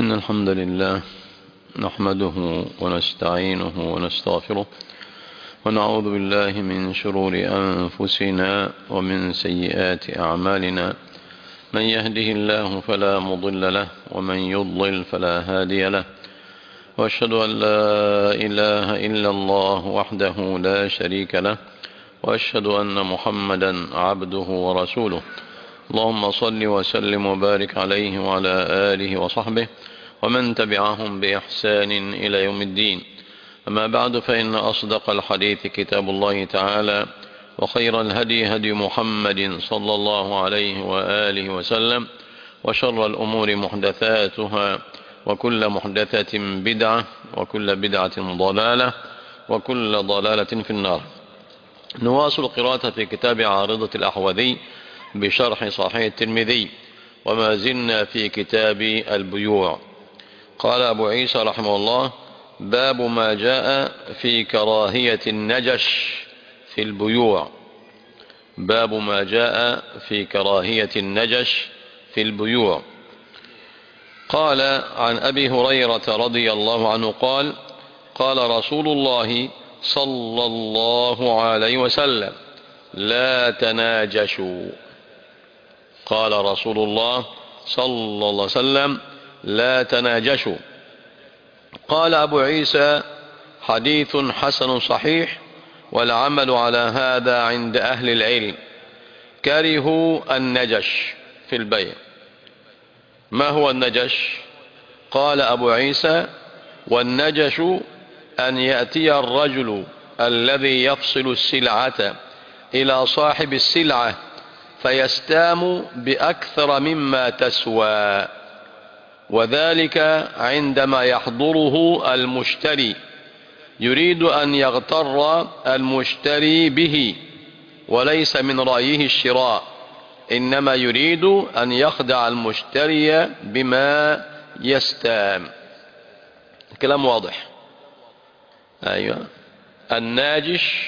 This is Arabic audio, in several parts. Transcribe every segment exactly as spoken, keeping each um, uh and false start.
إن الحمد لله نحمده ونستعينه ونستغفره ونعوذ بالله من شرور أنفسنا ومن سيئات أعمالنا. من يهده الله فلا مضل له ومن يضلل فلا هادي له، وأشهد أن لا إله إلا الله وحده لا شريك له، وأشهد أن محمدا عبده ورسوله. اللهم صل وسلم وبارك عليه وعلى آله وصحبه ومن تبعهم بإحسان إلى يوم الدين. أما بعد، فإن أصدق الحديث كتاب الله تعالى، وخير الهدي هدي محمد صلى الله عليه وآله وسلم، وشر الأمور محدثاتها، وكل محدثة بدعة، وكل بدعة ضلالة، وكل ضلالة في النار. نواصل قراءة في كتاب عارضة الأحوذي بشرح صحيح الترمذي، وما زلنا في كتاب البيوع. قال أبو عيسى رحمه الله: باب ما جاء في كراهية النجش في البيوع. باب ما جاء في كراهية النجش في البيوع. قال عن أبي هريرة رضي الله عنه قال: قال رسول الله صلى الله عليه وسلم: لا تناجشوا. قال رسول الله صلى الله عليه وسلم: لا تناجشوا. قال أبو عيسى: حديث حسن صحيح، والعمل على هذا عند أهل العلم. كرهوا النجش في البيع. ما هو النجش؟ قال أبو عيسى: والنجش أن يأتي الرجل الذي يفصل السلعة إلى صاحب السلعة فيستام بأكثر مما تسوى، وذلك عندما يحضره المشتري، يريد أن يغتر المشتري به، وليس من رأيه الشراء، إنما يريد أن يخدع المشتري بما يستام. كلام واضح. أيوة. الناجش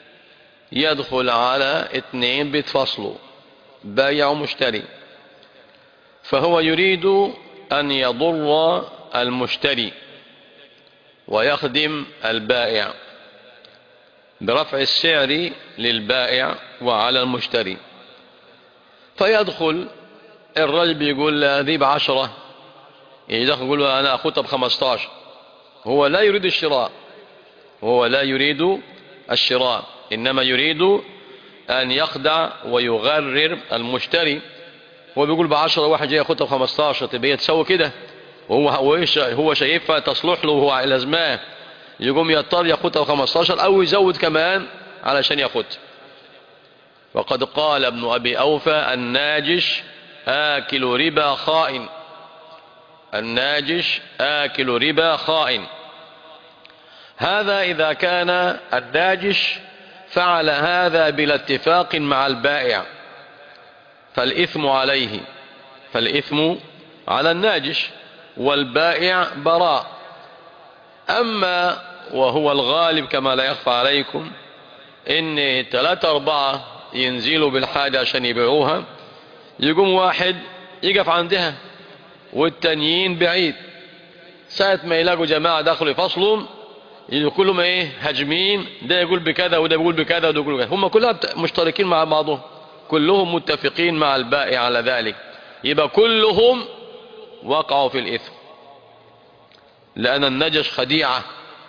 يدخل على اثنين بيتفصلوا، بايع ومشتري، فهو يريد أن يضر المشتري ويخدم البائع برفع السعر للبائع وعلى المشتري. فيدخل الرجل بيقول له ذي بعشرة، يدخل يقول له أنا أخذها بخمستاشر. هو لا يريد الشراء، هو لا يريد الشراء، إنما يريد أن يخدع ويغرر المشتري. هو بيقول بعشرة، واحد جاي ياخدها بخمستاشر، تبقى تسوي كده، وهو هو شايفها تصلح له وهو لازماه، يقوم يضطر ياخدها بخمستاشر أو يزود كمان علشان ياخدها. وقد قال ابن أبي أوفى: الناجش آكل ربا خائن. الناجش آكل ربا خائن. هذا إذا كان الناجش فعل هذا بلا اتفاق مع البائع، فالإثم عليه، فالإثم على الناجش، والبائع براء. أما وهو الغالب كما لا يخفى عليكم إن ثلاثة أربعة ينزلوا بالحاجة عشان يبيعوها، يقوم واحد يقف عندها والتانيين بعيد، ساعة ما يلاقوا جماعة دخلوا يفصلوا كلهم ايه هجمين، ده يقول بكذا وده يقول بكذا وده يقول بكذا، هم كلهم مشتركين مع بعضهم، كلهم متفقين مع البائع على ذلك، يبقى كلهم وقعوا في الإثم، لأن النجش خديعة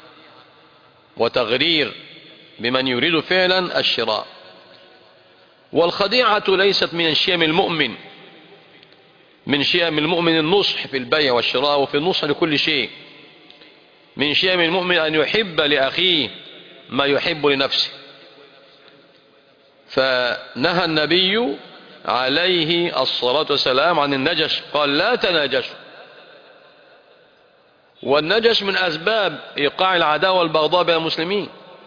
وتغرير بمن يريد فعلا الشراء. والخديعة ليست من شيم المؤمن، من شيم المؤمن النصح في البيع والشراء، وفي النصح لكل شيء. من شيم المؤمن أن يحب لأخيه ما يحب لنفسه. فنهى النبي عليه الصلاة والسلام عن النجش، قال: لا تناجشوا. والنجش من أسباب إيقاع العداوة والبغضاء بين المسلمين،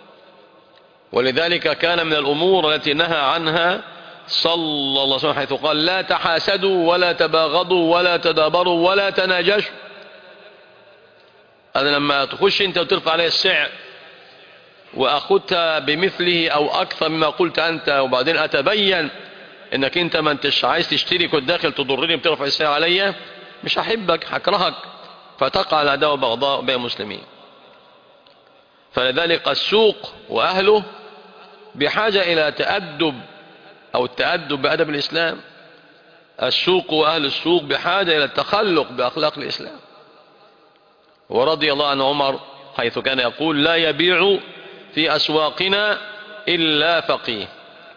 ولذلك كان من الأمور التي نهى عنها صلى الله عليه وسلم، حيث قال: لا تحاسدوا ولا تباغضوا ولا تدابروا ولا تناجشوا. أنا لما تخش أنت وترفع عليه السعر وأخذتها بمثله أو أكثر مما قلت أنت، وبعدين أتبين أنك أنت ما أنتش عايز تشتري، كنت داخل تضرني بترفع السعر عليا، مش هحبك، هكرهك، فتقع العداوة بغضاء بين المسلمين. فلذلك السوق وأهله بحاجة إلى تأدب أو التأدب بأدب الإسلام. السوق وأهل السوق بحاجة إلى التخلق بأخلاق الإسلام. ورضي الله عن عمر حيث كان يقول لا يبيع في أسواقنا إلا فقيه.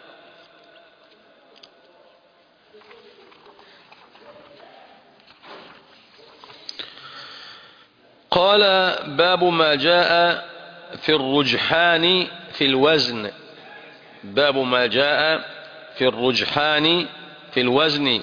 قال باب ما جاء في الرجحان في الوزن. باب ما جاء في الرجحان في الوزن.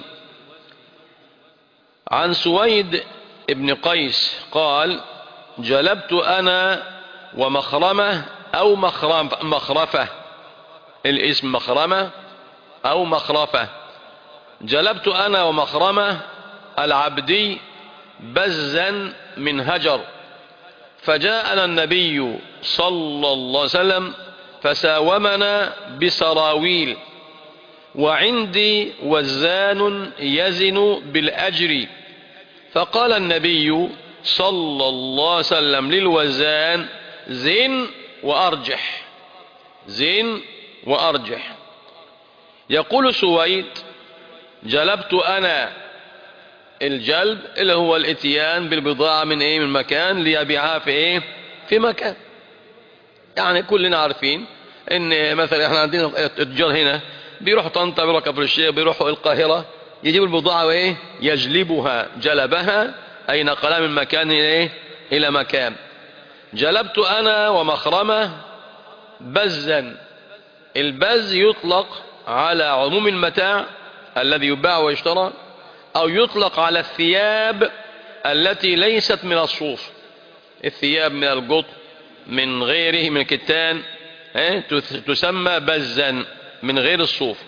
عن سويد ابن قيس قال جلبت أنا ومخرمة أو مخرفة، الاسم مخرمة أو مخرفة. جلبت أنا ومخرمة العبدي بزا من هجر، فجاءنا النبي صلى الله عليه وسلم فساومنا بسراويل، وعندي وزان يزن بالأجر، فقال النبي صلى الله عليه وسلم للوزان زن وأرجح، زن وأرجح. يقول سويد جلبت أنا، الجلب اللي هو الاتيان بالبضاعة من ايه من مكان ليبيعها في ايه في مكان. يعني كلنا عارفين ان مثلا احنا عندنا التجار هنا بيروحوا طنطا، بيروحوا كفر الشيخ، بيروحوا القاهرة، يجيب البضاعة وايه يجلبها، جلبها اي نقلها من مكان ايه الى مكان. جلبت انا ومخرمة بزا. البز يطلق على عموم المتاع الذي يباع ويشترى، أو يطلق على الثياب التي ليست من الصوف، الثياب من القطن من غيره من الكتان تسمى بزا من غير الصوف.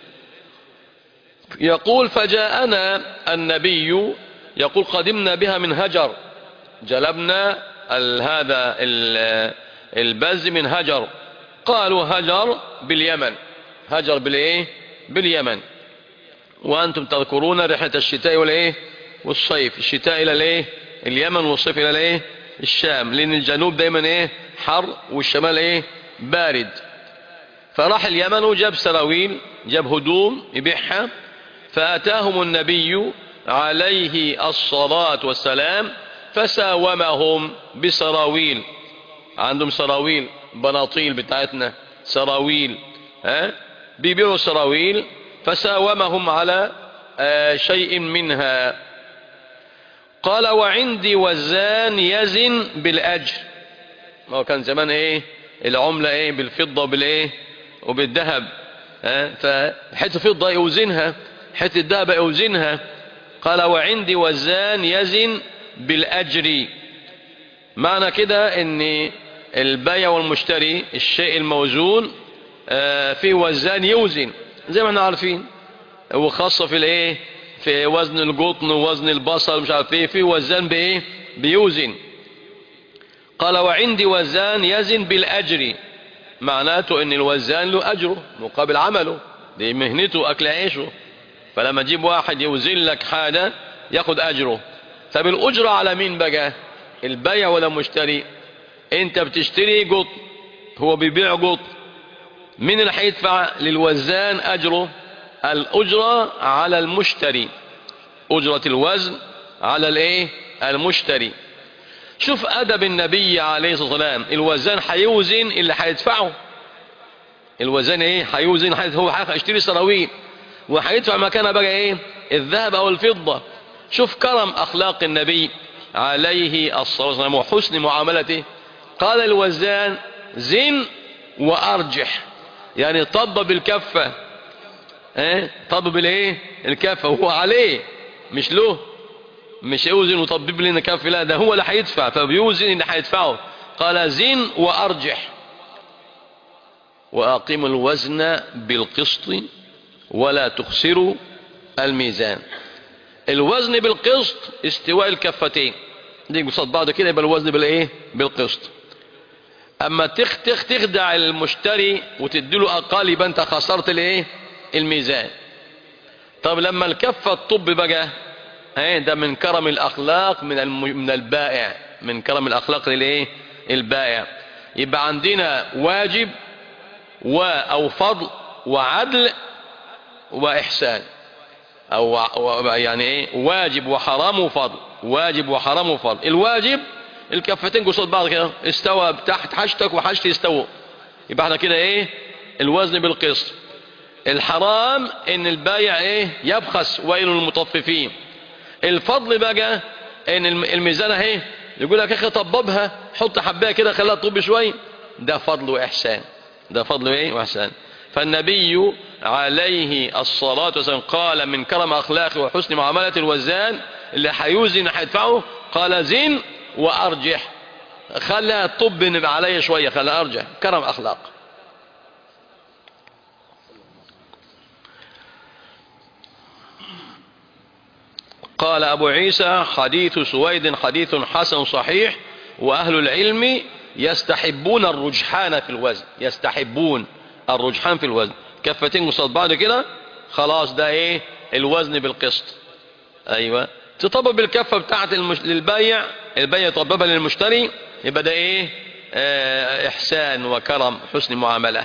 يقول فجاءنا النبي، يقول قدمنا بها من هجر، جلبنا هذا البز من هجر. قالوا هجر باليمن، هجر بالايه باليمن. وأنتم تذكرون رحلة الشتاء والإيه والصيف، الشتاء إلى الإيه اليمن، والصيف إلى الإيه الشام، لأن الجنوب دايما إيه حر والشمال إيه بارد. فراح اليمن وجاب سراويل، جاب هدوم يبيعها، فأتاهم النبي عليه الصلاة والسلام فساومهم بسراويل. عندهم سراويل بناطيل بتاعتنا سراويل، ها بيبيعوا سراويل، فساومهم على شيء منها. قال وعندي وزان يزن بالأجر. ما هو كان زمان ايه العملة ايه بالفضة وبالايه وبالذهب، فحته فضة يوزنها، حته الذهب يوزنها. قال وعندي وزان يزن بالأجر. معنى كده ان البيع والمشتري الشيء الموزون في وزان يوزن زي ما احنا عارفين، وخاصة في الايه في وزن القطن ووزن البصل مش عارف ايه، في وزان بايه بيوزن. قال وعندي وزان يزن بالأجر، معناته ان الوزان له أجره مقابل عمله، دي مهنته أكل عيشه. فلما تجيب واحد يوزن لك حاجة ياخد أجره. طب الأجرة على مين بقى؟ البيع ولا المشتري؟ انت بتشتري قطن، هو بيبيع قطن، مين اللي هيدفع للوزان أجره؟ الأجرة على المشتري، أجرة الوزن على الايه المشتري. شوف أدب النبي عليه الصلاة والسلام، الوزان هيوزن اللي هيدفعه، الوزان ايه هيوزن، هو هيشتري سراويل وهيدفع مكانها بقى ايه الذهب او الفضة. شوف كرم أخلاق النبي عليه الصلاة والسلام وحسن معاملته. قال الوزان زن وأرجح، يعني طب بالكفة، ايه طب بالايه الكفة، وهو عليه مش له، مش يوزن وطبب لنا كفة، لا ده هو اللي هيدفع، فبيوزن اللي هيدفعه. قال زن وأرجح وأقيموا الوزن بالقسط ولا تخسروا الميزان. الوزن بالقسط استواء الكفتين، دي قصاد بعض كده، يبقى الوزن بالايه بالقسط. اما تخ تخ تخدع المشتري وتديله اقل يبقى انت خسرت الايه الميزان. طب لما الكفه الطب بقى ده من كرم الأخلاق من من البائع، من كرم الأخلاق للإيه؟ البائع. يبقى عندنا واجب و أو فضل وعدل وإحسان، أو يعني إيه؟ واجب وحرام وفضل، واجب وحرام وفضل. الواجب الكفتين قصاد بعض كده، استوى تحت حاجتك وحاجتي يستووا، يبقى احنا كده ايه؟ الوزن بالقسط. الحرام ان البايع ايه؟ يبخس، ويل للمطففين. الفضل بقى ان الميزانه اهي، يقول لك يا اخي طببها، حط حبايه كده خليها تطب شويه، ده فضل واحسان، ده فضل ايه؟ واحسان. فالنبي عليه الصلاه والسلام قال من كرم اخلاقه وحسن معامله الوزان اللي هيوزن هيدفعه، قال زن وارجح، خليها تطب عليا شويه، خليها ارجح، كرم اخلاق. قال أبو عيسى حديث سويد حديث حسن صحيح، وأهل العلم يستحبون الرجحان في الوزن، يستحبون الرجحان في الوزن، كفتين قصاد بعض كده، خلاص ده ايه؟ الوزن بالقسط. ايوه، تطبب بالكفه بتاعت المش... للبيع، البيع يطببها للمشتري، يبقى ده ايه؟ آه احسان وكرم، حسن معامله.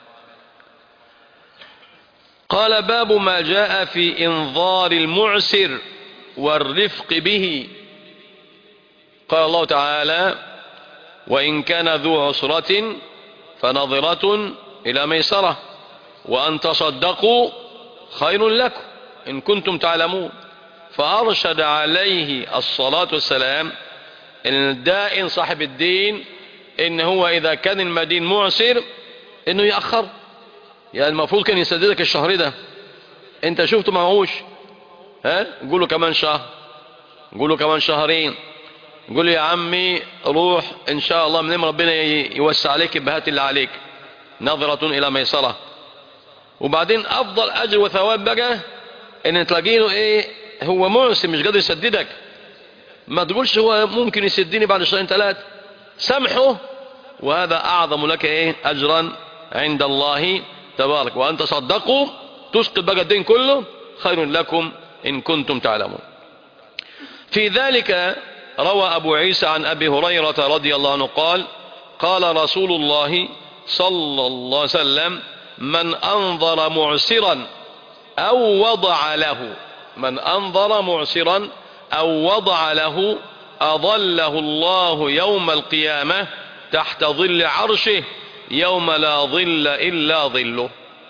قال باب ما جاء في انظار المعسر والرفق به. قال الله تعالى وإن كان ذو عسرة فنظرة إلى ميسرة وأن تصدقوا خير لكم إن كنتم تعلمون. فأرشد عليه الصلاة والسلام الدائن صاحب الدين إن هو إذا كان المدين معسر إنه يأخر، يعني المفروض كان يسددك الشهر ده، أنت شفته معهوش، ها قولوا كمان شهر، قولوا كمان شهرين، قول يا عمي روح ان شاء الله من ربنا يوسع عليك بهات اللي عليك، نظرة الى ميسرة. وبعدين افضل اجر وثواب بقى ان تلاقيه ايه؟ هو معسر مش قادر يسددك، ما تقولش هو ممكن يسدني بعد شهرين ثلاثة، سامحه، وهذا اعظم لك ايه؟ اجرا عند الله تبارك. وان تصدقوا تسقط بقى الدين كله خير لكم إن كنتم تعلمون. في ذلك روى أبو عيسى عن أبي هريرة رضي الله عنه قال قال رسول الله صلى الله عليه وسلم من أنظر معسرا أو وضع له، من أنظر معسرا أو وضع له أظله الله يوم القيامة تحت ظل عرشه يوم لا ظل إلا ظله.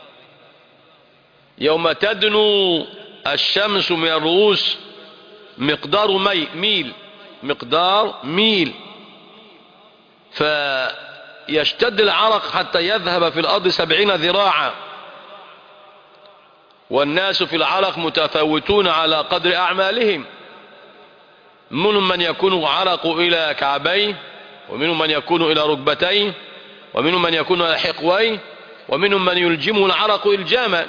يوم تدنو الشمس من الرؤوس مقدار مي ميل مقدار ميل فيشتد العرق حتى يذهب في الأرض سبعين ذراعا، والناس في العرق متفاوتون على قدر أعمالهم، منهم من يكون عرق إلى كعبيه، ومنهم من يكون إلى ركبتيه، ومنهم من يكون إلى حقويه، ومنهم من يلجمه العرق إلجاما.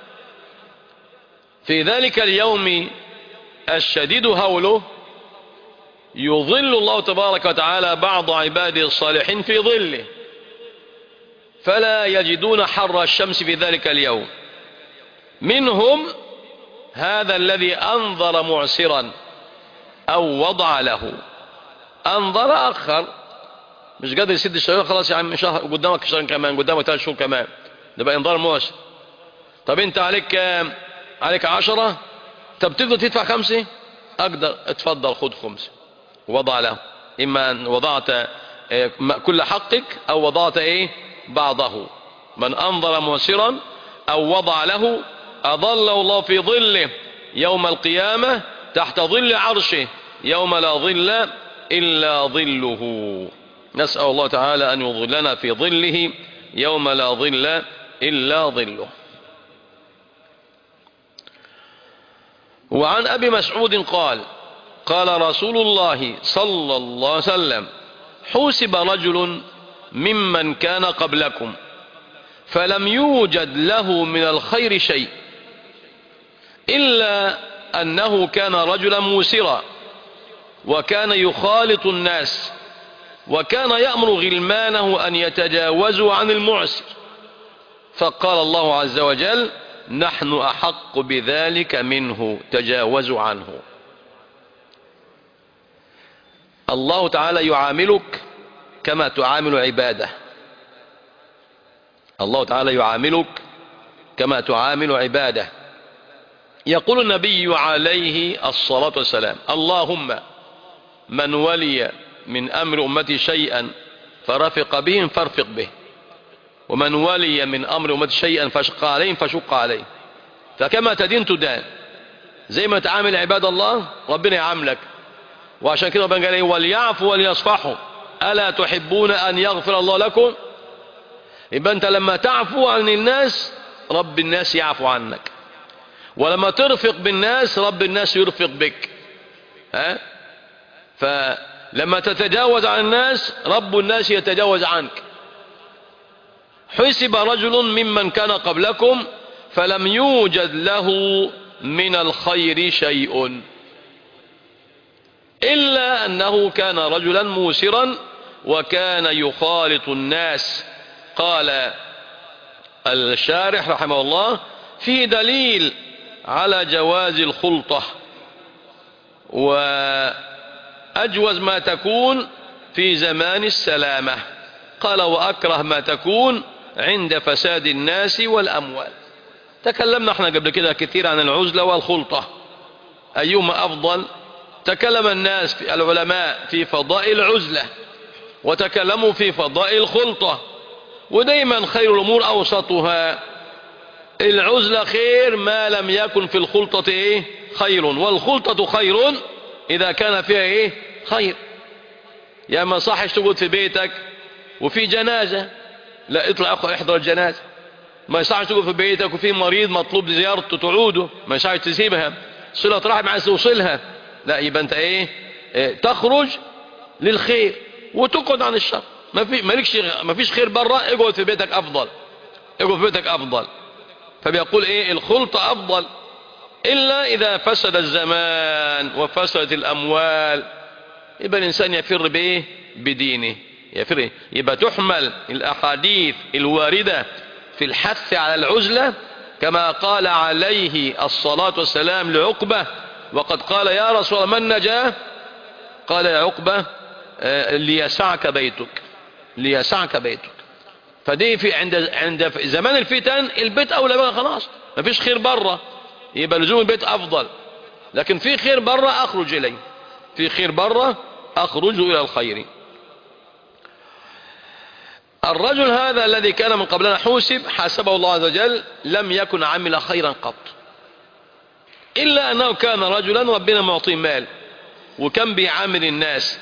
في ذلك اليوم الشديد هوله يظل الله تبارك وتعالى بعض عباده الصالحين في ظله، فلا يجدون حر الشمس في ذلك اليوم. منهم هذا الذي أنظر معسرا أو وضع له، أنظر أخر، مش قادر يسد الشهر، خلاص يا عم شهر قدامك، شهر كمان قدامك، ثلاث شهور كمان، ده بقى انظار معسر. طب انت عليك كام؟ عليك عشرة، طب تقدر تدفع خمسة؟ أقدر، اتفضل خد خمسة. وضع له، إما أن وضعت كل حقك أو وضعت إيه؟ بعضه. من أنظر معسرا أو وضع له أظله الله في ظله يوم القيامة تحت ظل عرشه يوم لا ظل إلا ظله. نسأل الله تعالى أن يظلنا في ظله يوم لا ظل إلا ظله. وعن أبي مسعود قال قال رسول الله صلى الله عليه وسلم حوسب رجل ممن كان قبلكم فلم يوجد له من الخير شيء إلا أنه كان رجلا موسرا، وكان يخالط الناس، وكان يأمر غلمانه أن يتجاوزوا عن المعسر، فقال الله عز وجل نحن أحق بذلك منه تجاوزوا عنه. الله تعالى يعاملك كما تعامل عباده. الله تعالى يعاملك كما تعامل عباده. يقول النبي عليه الصلاة والسلام: اللهم من ولي من أمر أمتي شيئا فرفق بهم فارفق به، ومن ولي من أمر أمتي شيئا فشق عليهم فشق عليه. فكما تدين تدان، زي ما تعامل عباد الله ربنا يعاملك. وعشان كده ربنا قال: وليعفوا وليصفحوا ألا تحبون أن يغفر الله لكم؟ يبقى أنت لما تعفو عن الناس رب الناس يعفو عنك، ولما ترفق بالناس رب الناس يرفق بك. ها؟ فلما تتجاوز عن الناس رب الناس يتجاوز عنك. حسب رجل ممن كان قبلكم فلم يوجد له من الخير شيء إلا أنه كان رجلا موسرا وكان يخالط الناس. قال الشارح رحمه الله: في دليل على جواز الخلطة، وأجوز ما تكون في زمان السلامة. قال: وأكره ما تكون عند فساد الناس والأموال. تكلمنا احنا قبل كده كثير عن العزلة والخلطة، أيهما أفضل؟ تكلم الناس في العلماء في فضائل العزلة، وتكلموا في فضائل الخلطة، ودايما خير الأمور أوسطها. العزلة خير ما لم يكن في الخلطة إيه؟ خير، والخلطة خير إذا كان فيها إيه؟ خير. يا ما صحش تقعد في بيتك وفي جنازة، لا اطلع احضر الجنازة. ما يصحش تقعد في بيتك وفي مريض مطلوب زيارته تعوده، ما يصحش تسيبها. صلة رحم عايز توصلها، لا يبقى انت ايه؟ إيه؟ تخرج للخير وتقعد عن الشر. ما في مالكش ما فيش خير بره، اقعد في بيتك افضل، اقعد في بيتك افضل. فبيقول ايه؟ الخلطة افضل الا اذا فسد الزمان وفسدت الاموال، يبقى الانسان يفر بايه؟ بدينه. يفر إيه؟ يبقى تحمل الاحاديث الواردة في الحث على العزلة كما قال عليه الصلاة والسلام لعقبة: وقد قال يا رسول الله من نجاه؟ قال يا عقبة: ليسعك بيتك، ليسعك بيتك. فدي في عند عند زمان الفتن البيت اولى بقى، خلاص ما فيش خير بره، يبقى لزوم البيت افضل. لكن في خير بره اخرج اليه، في خير بره اخرج الى الخير. الرجل هذا الذي كان من قبلنا حوسب حاسبه الله عز وجل لم يكن عمل خيرا قط، إلا أنه كان رجلا ربنا معطيه مال، وكان بيعامل الناس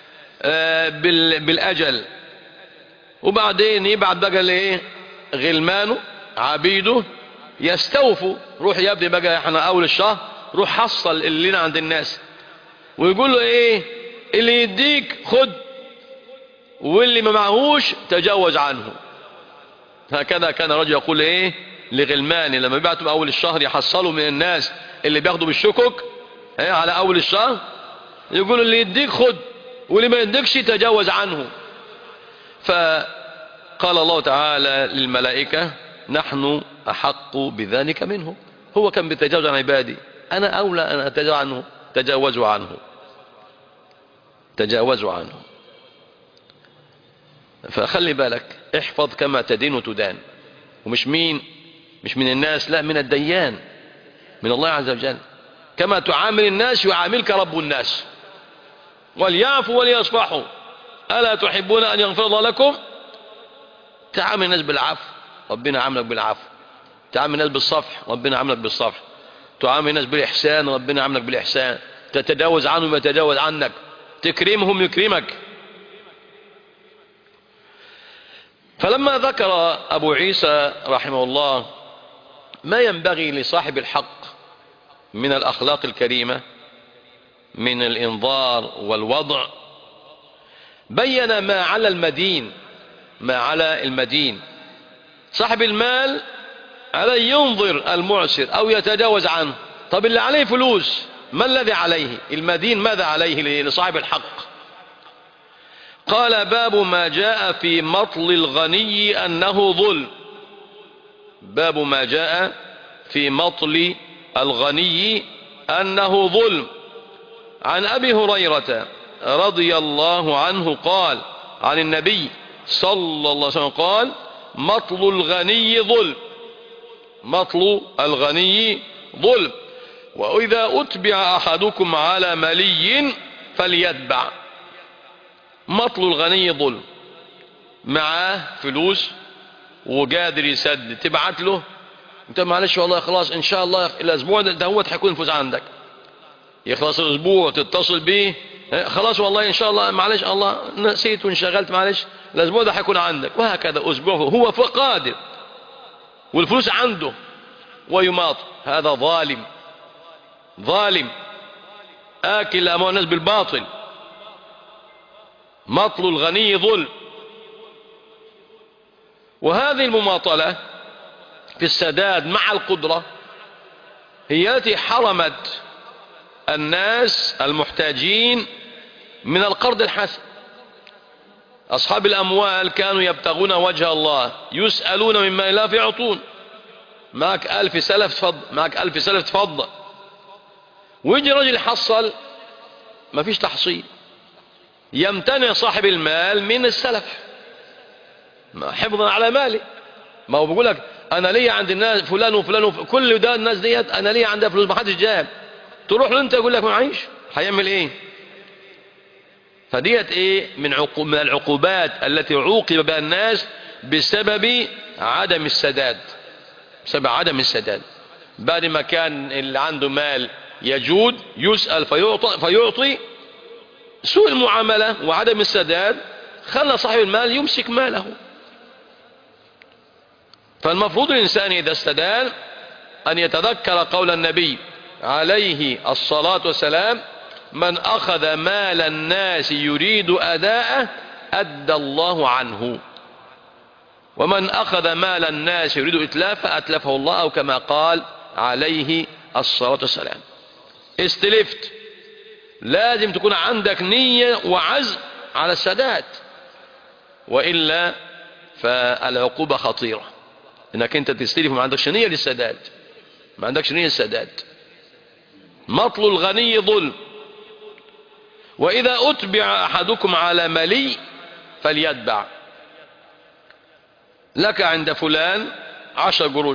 بالأجل، وبعدين يبعت بقى لإيه؟ غلمانه عبيده يستوفوا: روح يا ابني بقى احنا أول الشهر روح حصل اللي لنا عند الناس. ويقول له إيه؟ اللي يديك خد، واللي ما معهوش تجاوز عنه. هكذا كان رجل يقول ايه لغلماني لما يبعتوا اول الشهر يحصلوا من الناس اللي بياخدوا بالشكك ايه على اول الشهر، يقولوا اللي يديك خد واللي ما يديكش تجاوز عنه. فقال الله تعالى للملائكة: نحن احق بذلك منه. هو كان بيتجاوز عن عبادي، انا اولى ان اتجاوز عنه. تجاوزوا عنه، تجاوزوا عنه. فخلي بالك، احفظ كما تدين تدان، ومش مين مش من الناس، لا من الديان، من الله عز وجل. كما تعامل الناس يعاملك رب الناس. وليعفوا وليصفحوا ألا تحبون أن يغفر الله لكم؟ تعامل الناس بالعفو ربنا عاملك بالعفو، تعامل الناس بالصفح ربنا عاملك بالصفح، تعامل الناس بالإحسان ربنا عاملك بالإحسان، تتجاوز عنهم يتجاوز عنك، تكرمهم يكرمك. فلما ذكر أبو عيسى رحمه الله ما ينبغي لصاحب الحق من الأخلاق الكريمة من الإنظار والوضع، بين ما على المدين، ما على المدين. صاحب المال عليه ينظر المعسر أو يتجاوز عنه. طب اللي عليه فلوس ما الذي عليه؟ المدين ماذا عليه لصاحب الحق؟ قال: باب ما جاء في مطل الغني أنه ظلم. باب ما جاء في مطل الغني أنه ظلم. عن أبي هريرة رضي الله عنه قال عن النبي صلى الله عليه وسلم قال: مطل الغني ظلم، مطل الغني ظلم، وإذا أتبع أحدكم على ملي فليتبع. مطل الغني ظلم، معاه فلوس وقادر يسدد، تبعت له انت معلش والله خلاص ان شاء الله الاسبوع ده هو هيكون فوز عندك، يخلص الاسبوع تتصل بيه خلاص والله ان شاء الله معلش الله نسيت وانشغلت معلش الاسبوع ده هيكون عندك، وهكذا اسبوع هو قادر والفلوس عنده ويماطل. هذا ظالم، ظالم آكل أموال الناس بالباطل. مطل الغني ظلم. وهذه المماطلة في السداد مع القدرة هي التي حرمت الناس المحتاجين من القرض الحسن. أصحاب الأموال كانوا يبتغون وجه الله، يسألون مما لا فيعطون. معك ألف سلف تفضل، معك ألف سلف تفضل، ويجي رجل يحصل ما فيش تحصيل، يمتنع صاحب المال من السلف حفظا على ماله. ما هو بيقول لك انا لي عند الناس فلان وفلان وفلان كل ده الناس ديت انا لي عندها فلوس ما حدش جاب، تروح له انت يقول لك ما معيش، هيعمل ايه؟ فديت ايه من عقوب من العقوبات التي عوقب بها الناس بسبب عدم السداد، بسبب عدم السداد. بعد ما كان اللي عنده مال يجود يسأل فيعطي, فيعطي سوء المعاملة وعدم السداد خلى صاحب المال يمسك ماله. فالمفروض الإنسان إذا استدان أن يتذكر قول النبي عليه الصلاة والسلام: من أخذ مال الناس يريد أداءه أدى الله عنه، ومن أخذ مال الناس يريد إتلافه أتلفه الله، أو كما قال عليه الصلاة والسلام. استلفت لازم تكون عندك نية وعزم على السداد، وإلا فالعقوبة خطيرة، انك انت تستلف وما عندكش نية للسداد، ما عندكش نية للسداد. مطل الغني ظلم، وإذا أتبع أحدكم على ملي فليتبع. لك عند فلان عشر قروش،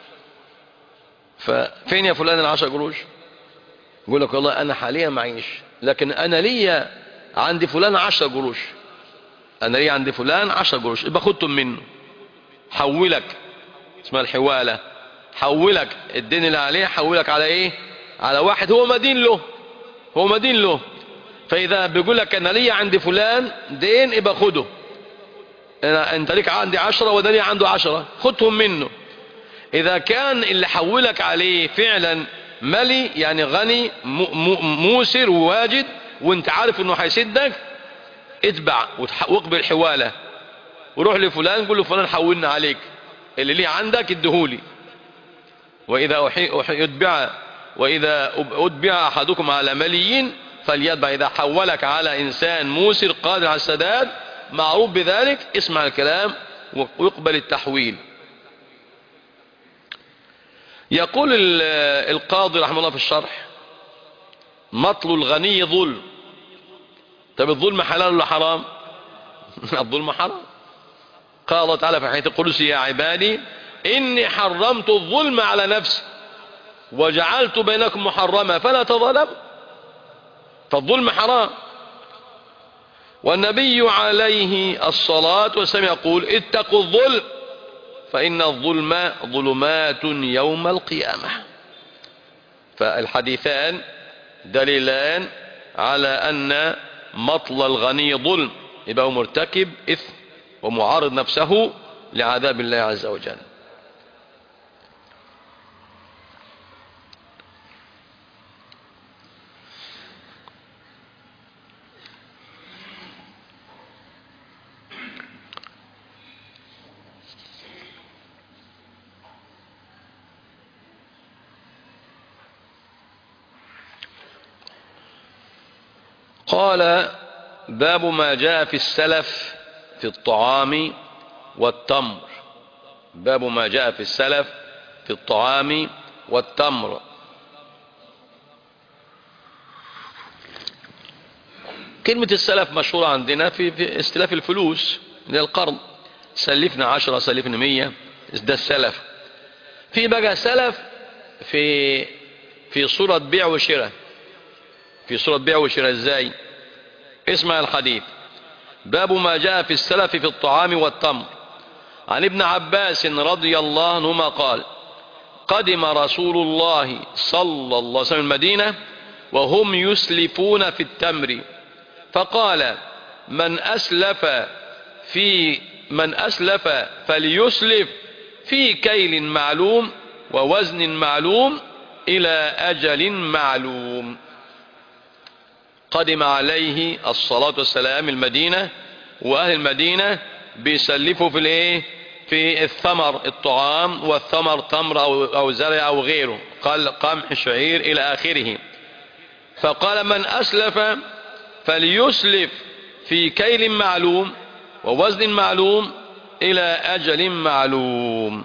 ففين يا فلان العشر قروش؟ يقول لك والله أنا حاليا معيش، لكن أنا لي عند فلان عشر قروش، أنا لي عند فلان عشر قروش، يبقى خدتم منه، حولك، اسمها الحوالة، حولك الدين اللي عليه، حولك على ايه؟ على واحد هو مدين له، هو مدين له. فإذا بيقول لك أنا لي عند فلان دين يبقى خده، أنا أنت ليك عندي عشرة وده لي عنده عشرة، خدهم منه. إذا كان اللي حولك عليه فعلا ملي يعني غني موسر وواجد وانت عارف انه هيسدك، اتبع واقبل حواله وروح لفلان قول له فلان حولنا عليك اللي ليه عندك ادهولي. وإذا أتبع وإذا أتبع أحدكم على مليين فليتبع. إذا حولك على إنسان موسر قادر على السداد معروف بذلك اسمع الكلام ويقبل التحويل. يقول القاضي رحمه الله في الشرح: مطل الغني ظلم. طب الظلم حلال ولا حرام؟ الظلم حرام. قال الله تعالى في حديث القدس: يا عبادي إني حرمت الظلم على نفسي وجعلت بينكم محرما فلا تظلموا. فالظلم حرام. والنبي عليه الصلاة والسلام يقول: اتقوا الظلم فإن الظلم ظلمات يوم القيامة. فالحديثان دليلان على أن مطل الغني ظلم، يبقى هو مرتكب إثم ومعارض نفسه لعذاب الله عز وجل. قال: باب ما جاء في السلف في الطعام والتمر. باب ما جاء في السلف في الطعام والتمر. كلمة السلف مشهورة عندنا في, في استلاف الفلوس من القرض، سلفنا عشرة سلفنا مية، ده السلف. في بقى سلف في في صورة بيع وشراء. في صورة بيع وشراء ازاي؟ اسمع الحديث: باب ما جاء في السلف في الطعام والتمر. عن ابن عباس رضي الله عنهما قال: قدم رسول الله صلى الله عليه وسلم المدينة وهم يسلفون في التمر، فقال: من أسلف في من أسلف فليسلف في كيل معلوم ووزن معلوم إلى أجل معلوم. قدم عليه الصلاة والسلام المدينة، وأهل المدينة بيسلفوا في الايه؟ في الثمر الطعام، والثمر تمر أو, أو زرع أو غيره، قال قمح شعير إلى آخره. فقال: من أسلف فليسلف في كيل معلوم ووزن معلوم إلى أجل معلوم.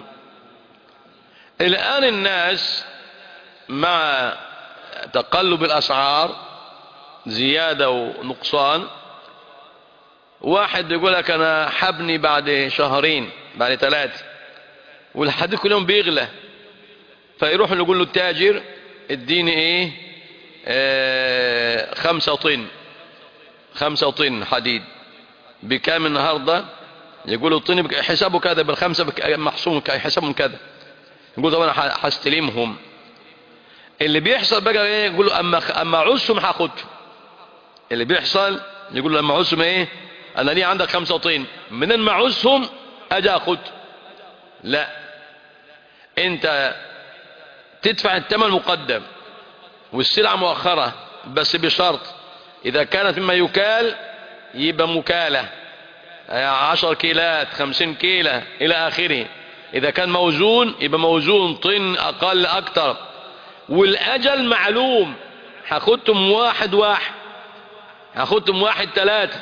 الآن الناس مع تقلب الأسعار، زيادة ونقصان، واحد يقول لك أنا حبني بعد شهرين بعد ثلاثة، والحديد كل يوم بيغلى، فيروح يقول له التاجر: اديني ايه؟ آه خمسة طن خمسة طن حديد. بكام النهاردة؟ يقول له الطن حسابه كذا، بالخمسة محسوم حسابهم كذا. يقول طب انا هستلمهم. اللي بيحصل بقى ايه؟ يقول له اما اما عوزهم هاخدهم. اللي بيحصل يقول له اما عوزهم ايه؟ انا ليه عندك خمسة طن، منين ما عوزهم اجي اخد. لا، انت تدفع الثمن مقدم والسلعة مؤخرة، بس بشرط اذا كانت مما يكال يبقى مكالة، عشر كيلات خمسين كيلة الى اخره. اذا كان موزون يبقى موزون طن اقل اكتر، والاجل معلوم. هاخدتم واحد واحد، هاخدتم واحد ثلاثة.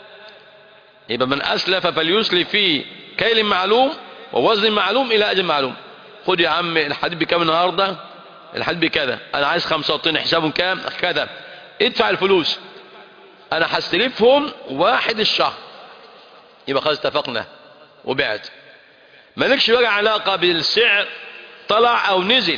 يبقى من اسلف فليسلف في كيل معلوم ووزن معلوم الى اجل معلوم. خد يا عم الحديد بكام النهارده؟ الحديد بكذا، انا عايز خمسة طن، حسابهم كام؟ كذا. ادفع الفلوس، انا هستلفهم واحد الشهر. يبقى خلاص اتفقنا وبعت. مالكش بقى علاقة بالسعر طلع او نزل،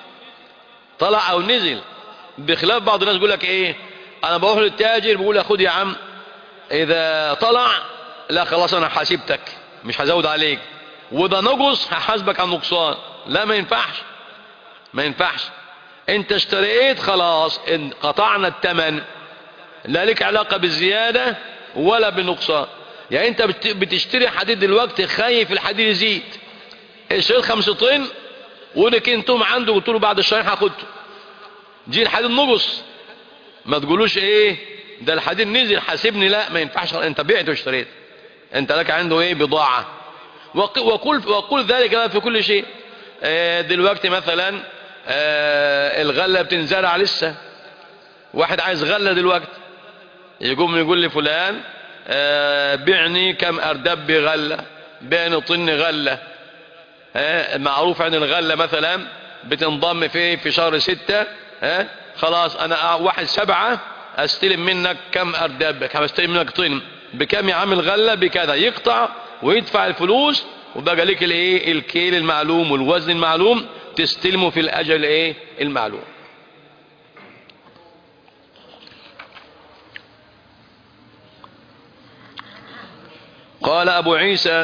طلع او نزل. بخلاف بعض الناس يقول لك ايه؟ انا بروح للتاجر بقول له خد يا عم، اذا طلع لا خلاص انا حاسبتك مش هزود عليك، وده نقص هحاسبك على النقصان. لا، ما ينفعش، ما ينفعش. انت اشتريت خلاص، ان قطعنا الثمن، لا لك علاقة بالزيادة ولا بالنقصان. يعني انت بتشتري حديد دلوقتي خايف الحديد يزيد، اشتريت خمسة طن ولك انتم عنده قلت له بعد الشهرين هاخده، جي الحديد نقص، ما تقولوش ايه ده الحديد نزل حاسبني. لا، ما ينفعش، انت بعت واشتريت، انت لك عنده ايه؟ بضاعة. وقل وقل ذلك في كل شيء. دلوقتي مثلا الغلة بتنزرع لسه، واحد عايز غلة دلوقتي، يقوم يقول لي فلان بعني كم أردب بغلة، بعني طن غلة. معروف عن الغلة مثلا بتنضم في في شهر ستة. خلاص انا واحد سبعة استلم منك كم أردب، هستلم منك طن بكم يا عم الغلة؟ بكذا. يقطع ويدفع الفلوس، وبقى لك الايه؟ الكيل المعلوم والوزن المعلوم، تستلمه في الاجل ايه؟ المعلوم. قال ابو عيسى: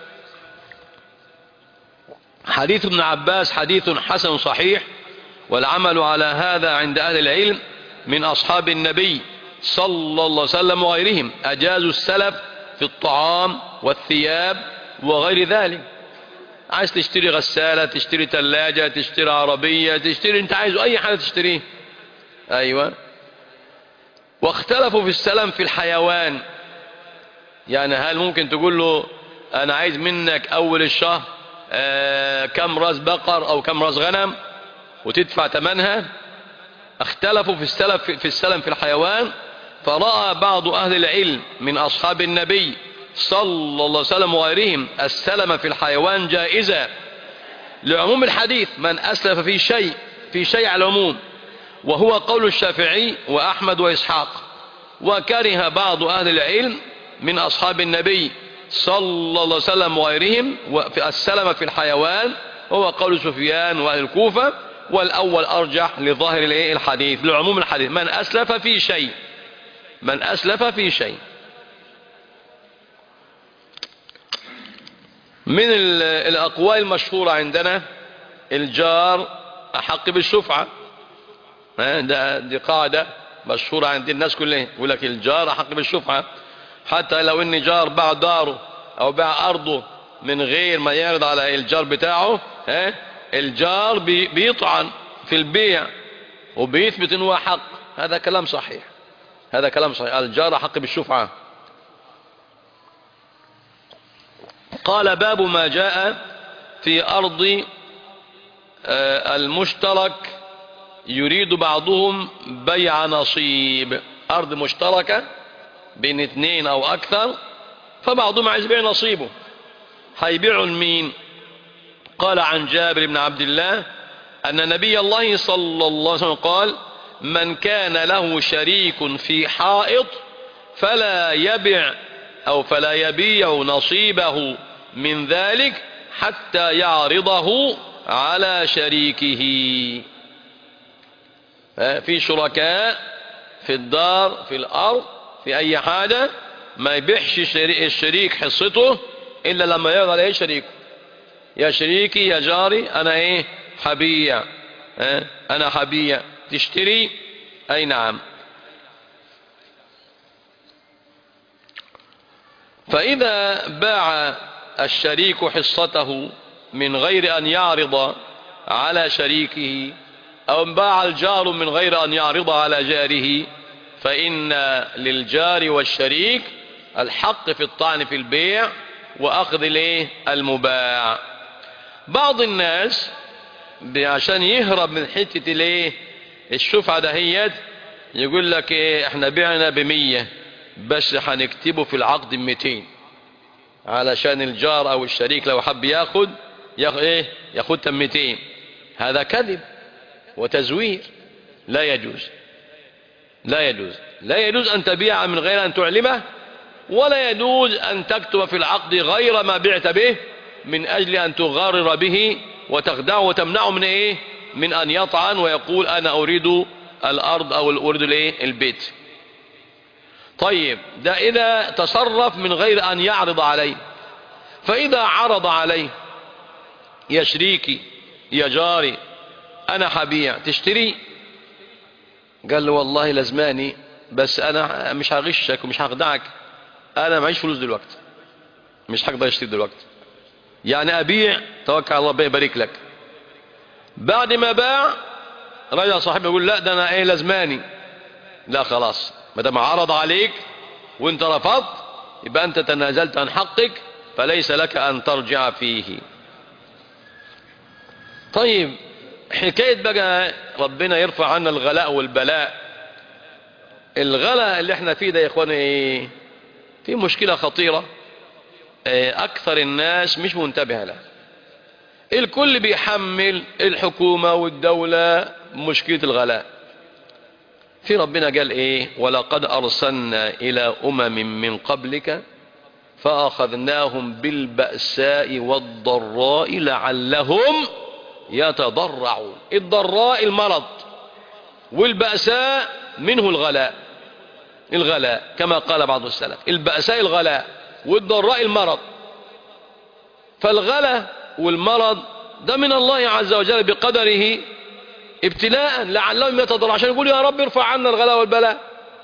حديث ابن عباس حديث حسن صحيح، والعمل على هذا عند اهل العلم من اصحاب النبي صلى الله عليه وسلم وغيرهم، اجازوا السلف في الطعام والثياب وغير ذلك. عايز تشتري غسالة، تشتري ثلاجة، تشتري عربية، تشتري انت عايزه اي حاجة تشتريه. ايوه. واختلفوا في السلم في الحيوان. يعني هل ممكن تقول له انا عايز منك اول الشهر آه كم راس بقر او كم راس غنم وتدفع ثمنها؟ اختلفوا في السلم في السلم في الحيوان. فرأى بعض اهل العلم من اصحاب النبي صلى الله عليه وسلم وغيرهم السلم في الحيوان جائزة لعموم الحديث، من أسلف في شيء في شيء على العموم، وهو قول الشافعي وأحمد وإسحاق. وكره بعض أهل العلم من أصحاب النبي صلى الله عليه وسلم وغيرهم وفي السلم في الحيوان، هو قول سفيان وأهل الكوفة، والأول أرجح لظاهر الحديث لعموم الحديث، من أسلف في شيء، من أسلف في شيء. من الأقوال المشهورة عندنا الجار أحق بالشفعة، دي قاعدة مشهورة عند الناس كلها، يقول لك الجار أحق بالشفعة، حتى لو ان جار باع داره او باع ارضه من غير ما يعرض على الجار بتاعه، ها الجار بي بيطعن في البيع وبيثبت انه هو حق. هذا كلام صحيح، هذا كلام صحيح، الجار حق بالشفعة. قال باب ما جاء في أرض المشترك يريد بعضهم بيع نصيب، أرض مشتركة بين اثنين أو أكثر، فبعضهم عايز يبيع نصيبه، هيبيعوا لمين؟ قال عن جابر بن عبد الله أن نبي الله صلى الله عليه وسلم قال: من كان له شريك في حائط فلا يبيع أو فلا يبيع نصيبه من ذلك حتى يعرضه على شريكه. في شركاء في الدار في الأرض في أي حاجة، ما يبيعش الشريك حصته إلا لما يعرض عليه شريكه: يا شريكي يا جاري أنا إيه حبيع، اه أنا حبيع، تشتري؟ أي نعم. فإذا باع الشريك حصته من غير أن يعرض على شريكه، أو باع الجار من غير أن يعرض على جاره، فإن للجار والشريك الحق في الطعن في البيع وأخذ الايه المباع. بعض الناس عشان يهرب من حتة الايه الشفعة دهيت يقول لك ايه احنا بعنا بمية بس هنكتبه في العقد بميتين، علشان الجار او الشريك لو حب ياخد ياخد ايه ياخد ميتين. هذا كذب وتزوير، لا يجوز، لا يجوز، لا يجوز أن تبيع من غير أن تعلمه، ولا يجوز أن تكتب في العقد غير ما بعت به من أجل أن تغرر به وتخدعه وتمنعه من إيه من أن يطعن ويقول أنا أريد الأرض أو أريد الإيه البيت. طيب ده إذا تصرف من غير أن يعرض عليه. فإذا عرض عليه: يا شريكي يا جاري أنا حبيع، تشتري؟ قال له والله لازماني بس أنا مش هغشك ومش هخدعك، أنا معيش فلوس دلوقتي، مش هقدر أشتري دلوقتي، يعني أبيع توكل على الله يبارك لك. بعد ما باع رجع صاحبه يقول لا ده أنا إيه لازماني، لا خلاص ما دام عرض عليك وانت رفضت يبقى أنت تنازلت عن حقك فليس لك أن ترجع فيه. طيب حكاية بقى ربنا يرفع عنا الغلاء والبلاء. الغلاء اللي احنا فيه ده يا اخواني ايه في مشكلة خطيرة، ايه اكثر الناس مش منتبه لها. الكل بيحمل الحكومة والدولة مشكلة الغلاء. في ربنا قال ايه: ولقد ارسلنا الى امم من قبلك فاخذناهم بالبأساء والضراء لعلهم يتضرعون. الضراء المرض، والبأساء منه الغلاء، الغلاء كما قال بعض السلف، البأساء الغلاء والضراء المرض. فالغلاء والمرض ده من الله عز وجل بقدره ابتلاء لعلهم يتضرعون، عشان يقول يا رب ارفع عنا الغلاء والبلاء.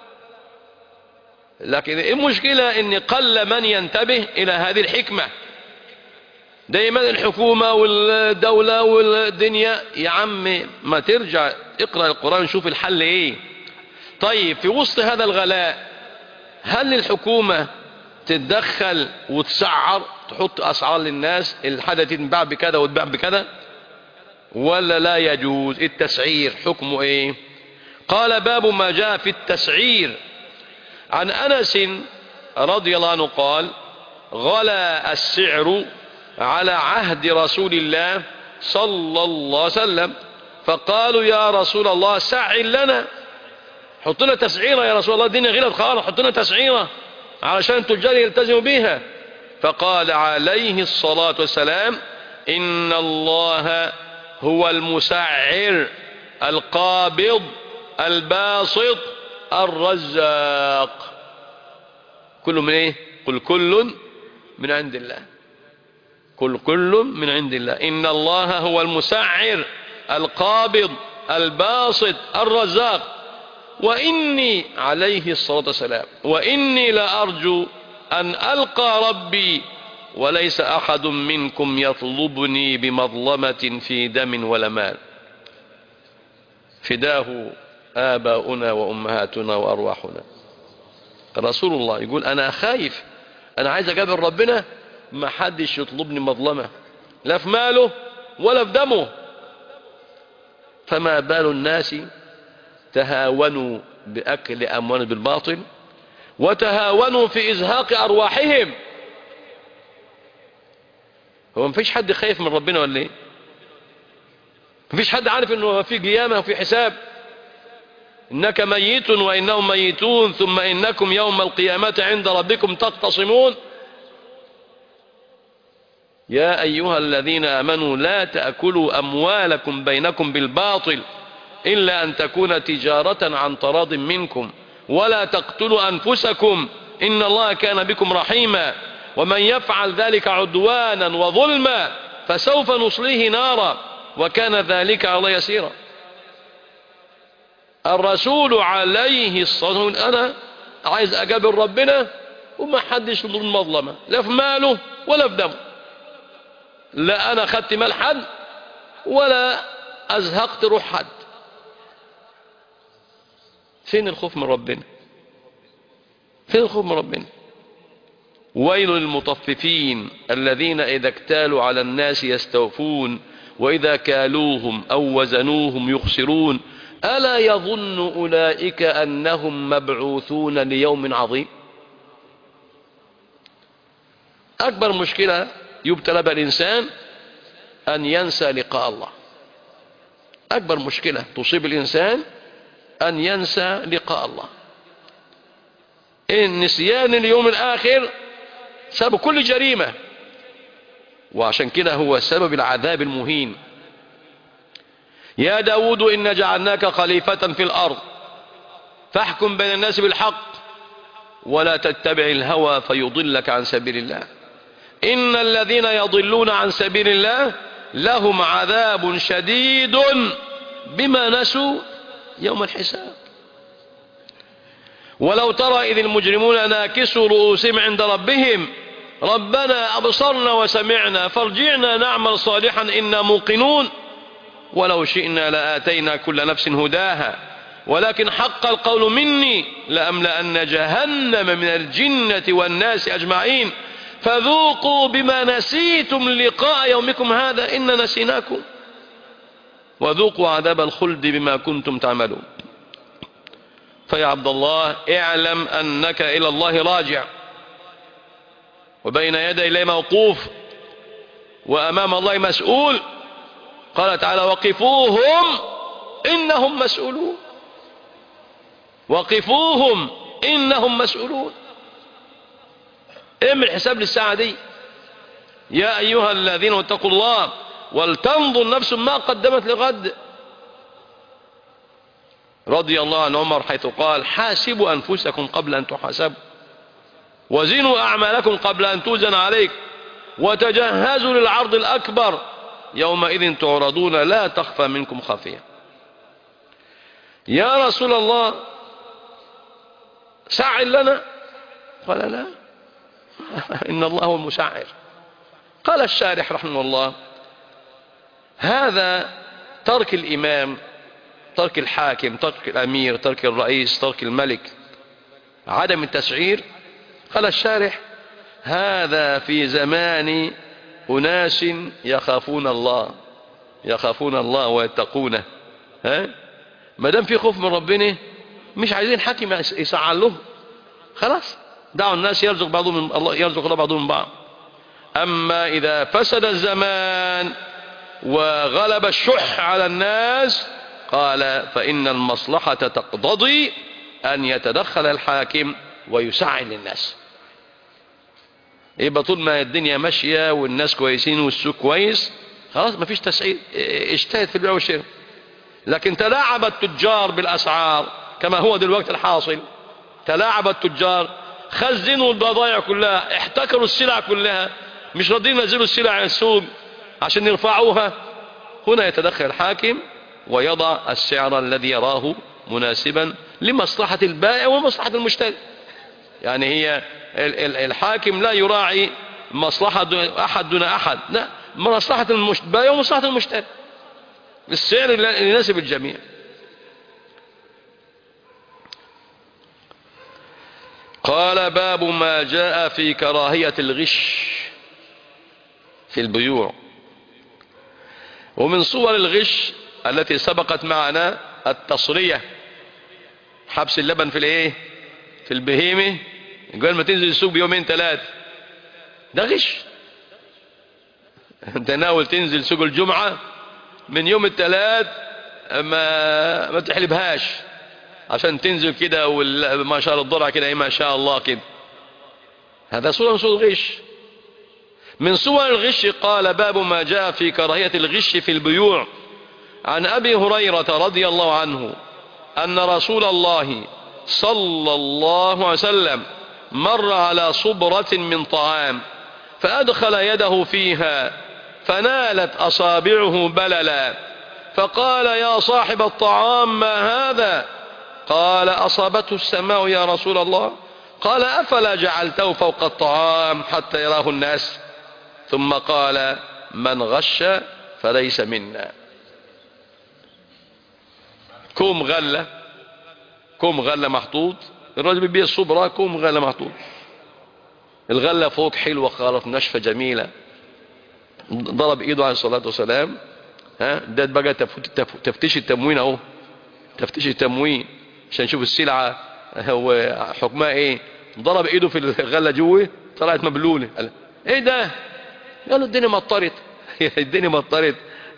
لكن المشكلة ان قل من ينتبه الى هذه الحكمة. دايما الحكومة والدولة والدنيا يا عم ما ترجع اقرأ القرآن شوف الحل ايه. طيب في وسط هذا الغلاء هل الحكومة تتدخل وتسعر تحط اسعار للناس الحاجة تتباع بكذا وتباع بكذا ولا لا يجوز؟ التسعير حكمه ايه؟ قال باب ما جاء في التسعير. عن أنس رضي الله عنه قال: غلا السعر على عهد رسول الله صلى الله عليه وسلم، فقالوا يا رسول الله سعر لنا، حط لنا تسعيرة يا رسول الله، الدنيا غلت خالص، حط لنا تسعيرة علشان التجار يلتزموا بيها. فقال عليه الصلاة والسلام إن الله هو المسعر القابض الباسط الرزاق. كل من ايه؟ قل كل من عند الله، كل كل من عند الله. إن الله هو المسعر القابض الباسط الرزاق. وإني عليه الصلاة والسلام وإني لأرجو أن ألقى ربي وليس أحد منكم يطلبني بمظلمة في دم ولا مال، فداه آباؤنا وأمهاتنا وأرواحنا. رسول الله يقول أنا خايف، أنا عايز أقابل ربنا ما حدش يطلبني مظلمة لا في ماله ولا في دمه. فما بال الناس تهاونوا بأكل أموال بالباطل وتهاونوا في إزهاق أرواحهم. هو مفيش حد خايف من ربنا ولا ايه؟ مفيش حد عارف انه في قيامة وفي حساب؟ إنك ميت وإنهم ميتون ثم إنكم يوم القيامة عند ربكم تختصمون. يا أيها الذين آمنوا لا تأكلوا أموالكم بينكم بالباطل إلا أن تكون تجارة عن تراض منكم ولا تقتلوا أنفسكم إن الله كان بكم رحيما ومن يفعل ذلك عدوانا وظلما فسوف نصليه نارا وكان ذلك على يسيرا. الرسول عليه الصلاة والسلام أنا عايز أقابل ربنا وما حدش يطلب مظلمة لا في ماله ولا في دمه، لا أنا خدت مال حد ولا أزهقت روح حد. فين الخوف من ربنا؟ فين الخوف من ربنا؟ ويل للمطففين الذين إذا اكتالوا على الناس يستوفون وإذا كالوهم أو وزنوهم يخسرون ألا يظن أولئك أنهم مبعوثون ليوم عظيم. أكبر مشكلة يبتلى بها الإنسان أن ينسى لقاء الله. أكبر مشكلة تصيب الإنسان أن ينسى لقاء الله. النسيان اليوم الآخر سبب كل جريمة، وعشان كده هو سبب العذاب المهين. يا داود إن جعلناك خليفة في الأرض فاحكم بين الناس بالحق ولا تتبع الهوى فيضلك عن سبيل الله إن الذين يضلون عن سبيل الله لهم عذاب شديد بما نسوا يوم الحساب. ولو ترى إذ المجرمون ناكسوا رؤوسهم عند ربهم ربنا أبصرنا وسمعنا فارجعنا نعمل صالحا إنا موقنون ولو شئنا لآتينا كل نفس هداها ولكن حق القول مني لأملأن جهنم من الجنة والناس أجمعين فذوقوا بما نسيتم لقاء يومكم هذا إن نسيناكم وذوقوا عذاب الخلد بما كنتم تعملون. فيا عبد الله اعلم أنك إلى الله راجع وبين يدي الله موقوف وأمام الله مسؤول. قال تعالى وقفوهم إنهم مسؤولون، وقفوهم إنهم مسؤولون. اعمل حساب للساعة دي. يا أيها الذين اتقوا الله ولتنظر نفس ما قدمت لغد. رضي الله عن عمر حيث قال حاسبوا أنفسكم قبل أن تحاسبوا وزنوا أعمالكم قبل أن توزن عليك وتجهزوا للعرض الأكبر يومئذ تعرضون لا تخفى منكم خافية. يا رسول الله سعر لنا، قال لا إن الله هو المسعر. قال الشارح رحمه الله هذا ترك الإمام، ترك الحاكم، ترك الأمير، ترك الرئيس، ترك الملك، عدم التسعير. قال الشارح هذا في زمان أناس يخافون الله، يخافون الله ويتقونه. ها ما دام في خوف من ربنا مش عايزين حاكم يسعر له، خلاص دعوا الناس يرزق بعضهم من الله، يرزق الله بعضهم من بعض. أما إذا فسد الزمان وغلب الشح على الناس قال فإن المصلحة تقتضي أن يتدخل الحاكم ويسعي للناس. يبقى طول ما الدنيا ماشية والناس كويسين والسوق كويس خلاص مفيش تسعير، اجتهد في البيع والشراء. لكن تلاعب التجار بالأسعار كما هو دلوقتي الحاصل، تلاعب التجار، خزنوا البضائع كلها، احتكروا السلع كلها، مش راضين ينزلوا السلع على السوق عشان يرفعوها. هنا يتدخل الحاكم ويضع السعر الذي يراه مناسبا لمصلحة البائع ومصلحة المشتري. يعني هي الحاكم لا يراعي مصلحة أحد دون أحد، لا، مصلحة البائع ومصلحة المشتري، السعر اللي يناسب الجميع. قال باب ما جاء في كراهية الغش في البيوع. ومن صور الغش التي سبقت معنا التصرية، حبس اللبن في الايه، في البهيمة، قبل ما تنزل السوق بيومين ثلاثة، ده غش. انت ناول تنزل سوق الجمعة من يوم الثلاث ما ما تحلبهاش عشان تنزل كده وما شاء الله الضرع كده ما شاء الله كده، هذا صورة من صور الغش. من صور الغش قال باب ما جاء في كراهية الغش في البيوع. عن أبي هريرة رضي الله عنه أن رسول الله صلى الله عليه وسلم مر على صبرة من طعام فأدخل يده فيها فنالت أصابعه بللا، فقال يا صاحب الطعام ما هذا؟ قال أصابته السماء يا رسول الله. قال أفلا جعلته فوق الطعام حتى يراه الناس؟ ثم قال من غش فليس منا. كوم غلة، كوم غلة محطوط، الراجل بيبيع الصبرة، كوم غلة محطوط، الغلة فوق حلوة خالص ناشفة جميلة، ضرب ايده عليه الصلاة والسلام، ها ده بقى تفتيش التموين اهو، تفتيش التموين عشان نشوف السلعة هو حكمها ايه. ضرب ايده في الغلة جوه طلعت مبلولة، قال ايه ده؟ قالوا الدنيا مطرت الدنيا مطرت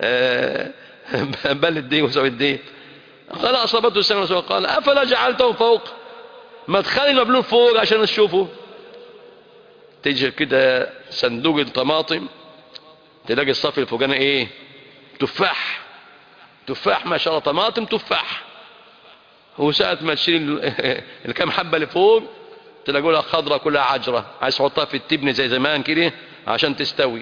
بل الدين وسوي الدين. قال أصابته السنة، قال أفلا جعلته فوق؟ ما تخلي المبلول فوق عشان نشوفه. تيجي كده صندوق الطماطم تلاقي الصف الفوقاني ايه؟ تفاح، تفاح ما شاء الله، طماطم تفاح. وساعة ما تشيل الكام حبة اللي فوق تلاقوا لها خضرة كلها عجرة، عايز تحطها في التبن زي زمان كده عشان تستوي.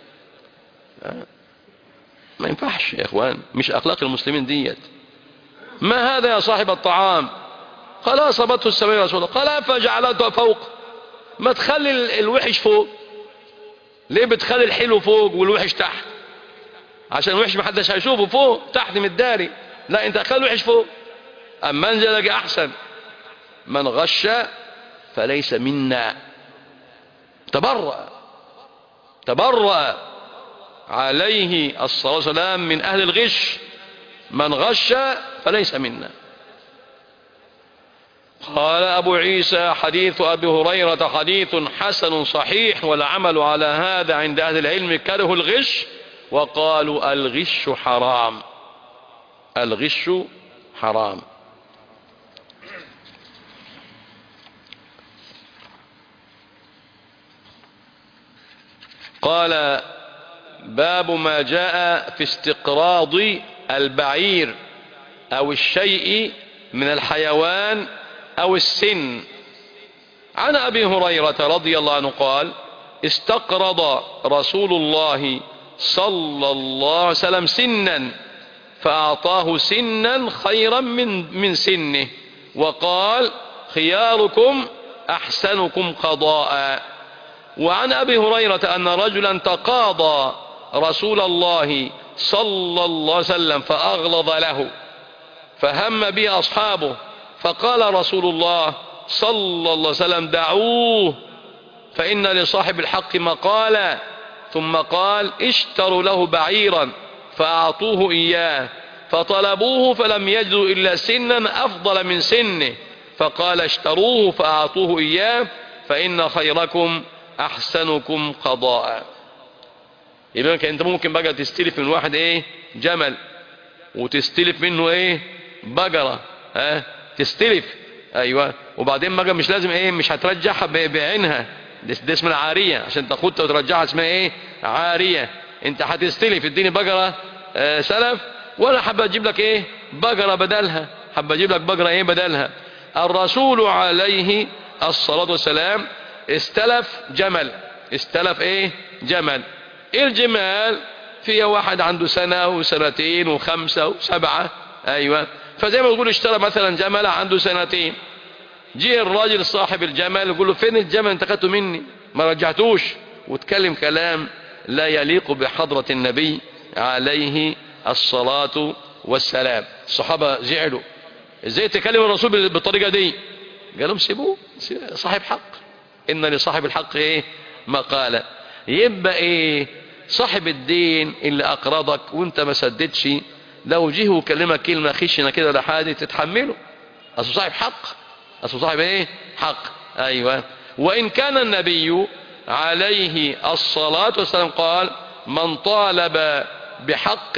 ما ينفعش يا اخوان، مش اخلاق المسلمين ديت. ما هذا يا صاحب الطعام؟ قال اصابته السماء يا رسول الله. قال فجعلته فوق؟ ما تخلي الوحش فوق، ليه بتخلي الحلو فوق والوحش تحت؟ عشان الوحش محدش هيشوفه فوق، تحت من الداري، لا انت خلي الوحش فوق، اما انزل احسن. من غش فليس منا. تبرأ تبرأ عليه الصلاة والسلام من أهل الغش، من غش فليس منا. قال أبو عيسى حديث أبي هريرة حديث حسن صحيح، والعمل على هذا عند أهل العلم كره الغش وقالوا الغش حرام، الغش حرام. قال باب ما جاء في استقراض البعير أو الشيء من الحيوان أو السن. عن أبي هريرة رضي الله عنه قال استقرض رسول الله صلى الله عليه وسلم سنا فأعطاه سنا خيرا من من سنه وقال خياركم أحسنكم قضاء. وعن أبي هريرة أن رجلا تقاضى رسول الله صلى الله عليه وسلم فأغلظ له فهم به أصحابه، فقال رسول الله صلى الله عليه وسلم دعوه فإن لصاحب الحق مقالا. ثم قال اشتروا له بعيرا فأعطوه إياه فطلبوه فلم يجدوا إلا سنا أفضل من سنه، فقال اشتروه فأعطوه إياه فإن خيركم أحسنكم قضاء. يبقى انت ممكن بقى تستلف من واحد ايه جمل، وتستلف منه ايه بقرة، ها تستلف ايوه. وبعدين بقى مش لازم ايه، مش هترجعها بعينها، ده اسم العارية، عشان تاخدها وترجعها اسمها ايه، عارية. انت هتستلف اديني بقرة آه سلف، وانا حابب اجيب لك ايه، بقرة بدلها، حابب اجيب لك بقرة ايه بدلها. الرسول عليه الصلاة والسلام استلف جمل، استلف ايه، جمل. الجمال فيها واحد عنده سنة وسنتين وخمسة وسبعة، ايوه. فزي ما تقول اشترى مثلا جمل عنده سنتين، جه الراجل صاحب الجمل يقول له فين الجمل انت خدته مني ما رجعتوش، وتكلم كلام لا يليق بحضرة النبي عليه الصلاة والسلام. الصحابة زعلوا، ازاي تكلم الرسول بالطريقة دي؟ قال لهم سيبوه، صاحب حق، ان لصاحب الحق ايه، مقالة. يبقى ايه، صاحب الدين اللي اقرضك وانت ما سددش، لو جه وكلمك كلمة خشنة كده ولا حاجة تتحمله، اصل صاحب حق، اصل صاحب ايه، حق، ايوه. وان كان النبي عليه الصلاة والسلام قال من طالب بحق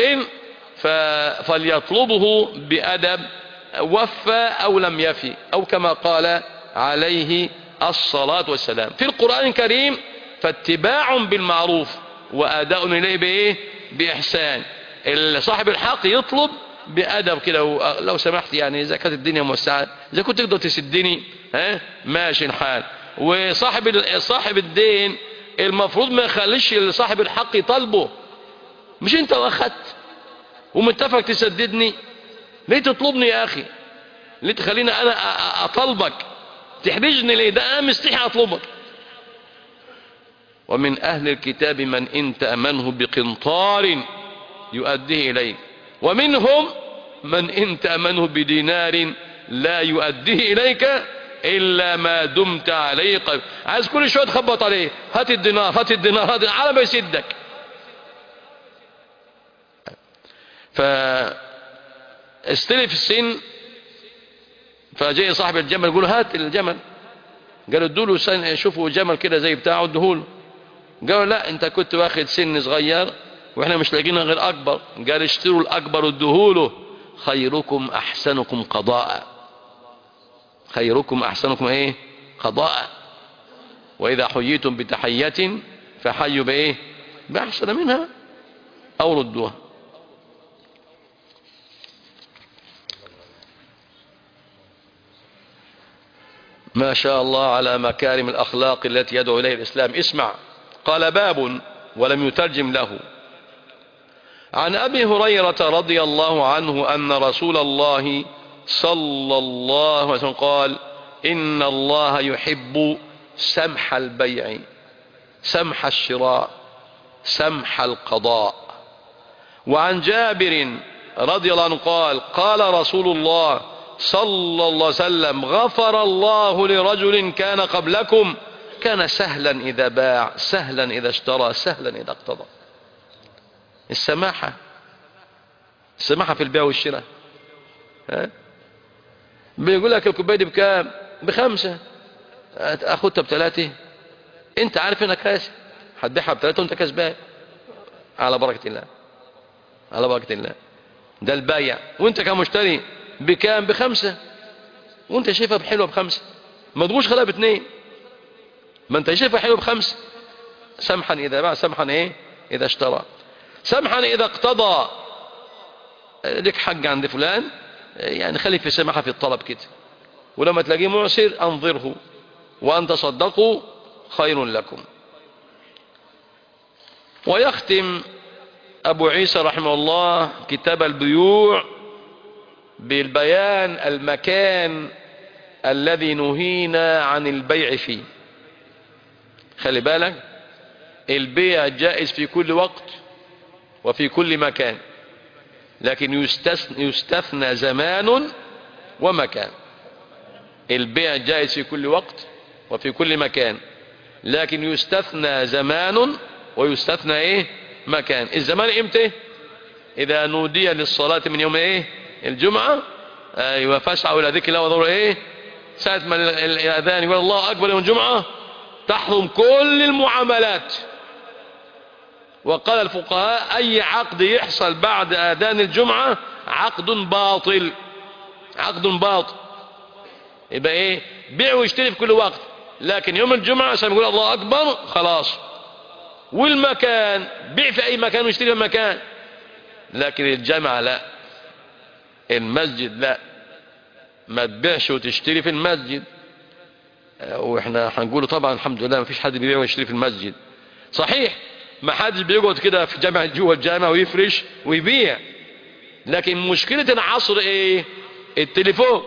فليطلبه بأدب، وفى او لم يفي، او كما قال عليه الصلاة والسلام. في القرآن الكريم فاتباع بالمعروف واداء اليه بايه، باحسان. صاحب الحق يطلب بأدب كده، لو سمحت يعني اذا كانت الدنيا موسعة، اذا كنت تقدر تسدني ها ماشي الحال. وصاحب صاحب الدين المفروض ما يخليش صاحب الحق يطالبه، مش انت واخدت ومتفق تسددني، ليه تطلبني يا اخي، ليه تخليني انا اطلبك، تحرجني ليه، ده انا مستحي اطلبك. ومن اهل الكتاب من ان تأمنه بقنطار يؤديه اليك، ومنهم من ان تأمنه بدينار لا يؤديه اليك الا ما دمت عليه قيم. عايز كل شويه تخبط عليه، هات الدينار هات الدينار هات، على ما يسدك. فاستلف السن، فجاء صاحب الجمل يقول هات الجمل، قالوا ادوا له سن، شوفوا جمل كده زي بتاعه ادوه له. قالوا لا انت كنت واخد سن صغير واحنا مش لاقيين غير اكبر. قال اشتروا الاكبر وادوه له، خيركم احسنكم قضاء، خيركم احسنكم ايه، قضاء. واذا حييتم بتحية فحيوا بايه، باحسن منها او ردوها. ما شاء الله على مكارم الاخلاق التي يدعو اليها الاسلام. اسمع، قال باب ولم يترجم له. عن ابي هريرة رضي الله عنه ان رسول الله صلى الله عليه وسلم قال ان الله يحب سمح البيع، سمح الشراء، سمح القضاء. وعن جابر رضي الله عنه قال قال رسول الله صلى الله عليه وسلم غفر الله لرجل كان قبلكم كان سهلا إذا باع، سهلا إذا اشترى، سهلا إذا اقتضى. السماحة، السماحة في البيع والشراء. ها؟ بيقول لك الكوباية دي بكام؟ بخمسة، اخدها بثلاثة، انت عارف انك كاسب، هتبيعها بثلاثة وانت كسبان، على بركة الله، على بركة الله. ده البايع. وانت كمشتري بكام؟ بخمسة، وانت شايفها بحلوة بخمسة، ما تقولش خلاها باثنين، ما انت شايفها حلوة بخمسة. سمحا اذا باع، سمحا ايه اذا اشترى، سمحا اذا اقتضى. لك حق عند فلان، يعني خلي في سماحة في الطلب كده، ولما تلاقيه معسر انظره وان تصدقوا خير لكم. ويختم ابو عيسى رحمه الله كتاب البيوع بالبيان المكان الذي نهينا عن البيع فيه. خلي بالك، البيع جائز في كل وقت وفي كل مكان، لكن يستثنى, يستثنى زمان ومكان. البيع جائز في كل وقت وفي كل مكان، لكن يستثنى زمان ويستثنى ايه، مكان. الزمان امتى؟ اذا نودي للصلاة من يوم ايه، الجمعة، ايوه، فاسعوا الى ذكر الله وذروا ايه، ساعة ما الاذان يقول الله اكبر يوم الجمعة تحرم كل المعاملات. وقال الفقهاء اي عقد يحصل بعد اذان الجمعة عقد باطل، عقد باطل. يبقى ايه؟ بيع ويشتري في كل وقت، لكن يوم الجمعة عشان يقول الله اكبر خلاص. والمكان بيع في اي مكان ويشتري في مكان، لكن الجامعة لا، المسجد لا، ما تبيعش وتشتري في المسجد. واحنا هنقوله طبعا الحمد لله ما فيش حد بيبيع ويشتري في المسجد، صحيح ما حدش بيقعد كده في جامعة جوه الجامعة ويفرش ويبيع، لكن مشكلة العصر ايه؟ التليفون.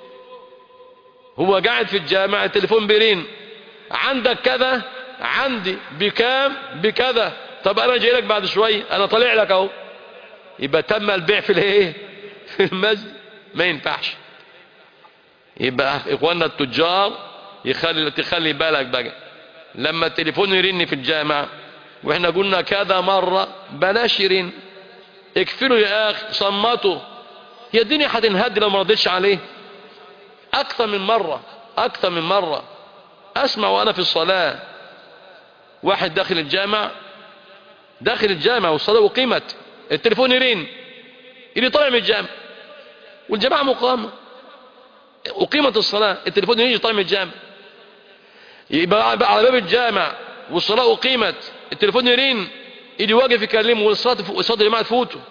هو قاعد في الجامعة التليفون بيرن، عندك كذا، عندي بكام بكذا، طب انا جاي لك بعد شوية، انا طالع لك اهو. يبقى تم البيع في الايه؟ في المسجد، ما ينفعش. يبقى اخواننا التجار يخلي تخلي بالك بقى لما التليفون يرن في الجامعة، واحنا قلنا كذا مرة بلاش يرن، اكفلوا يا اخي، صمتوا، هي الدنيا هتنهد لو ما ردتش عليه. اكثر من مرة اكثر من مرة اسمع وانا في الصلاة واحد داخل الجامع داخل الجامع والصلاة اقيمت، التليفون يرن، اللي طالع من الجامع والجماعة مقامة، اقيمت الصلاة، التليفون يجي طالع من الجامع، يبقى على باب الجامع والصلاة اقيمت، التليفون يرن، اللي واقف يكلمه والصلاة والصلاة اللي ما تفوته.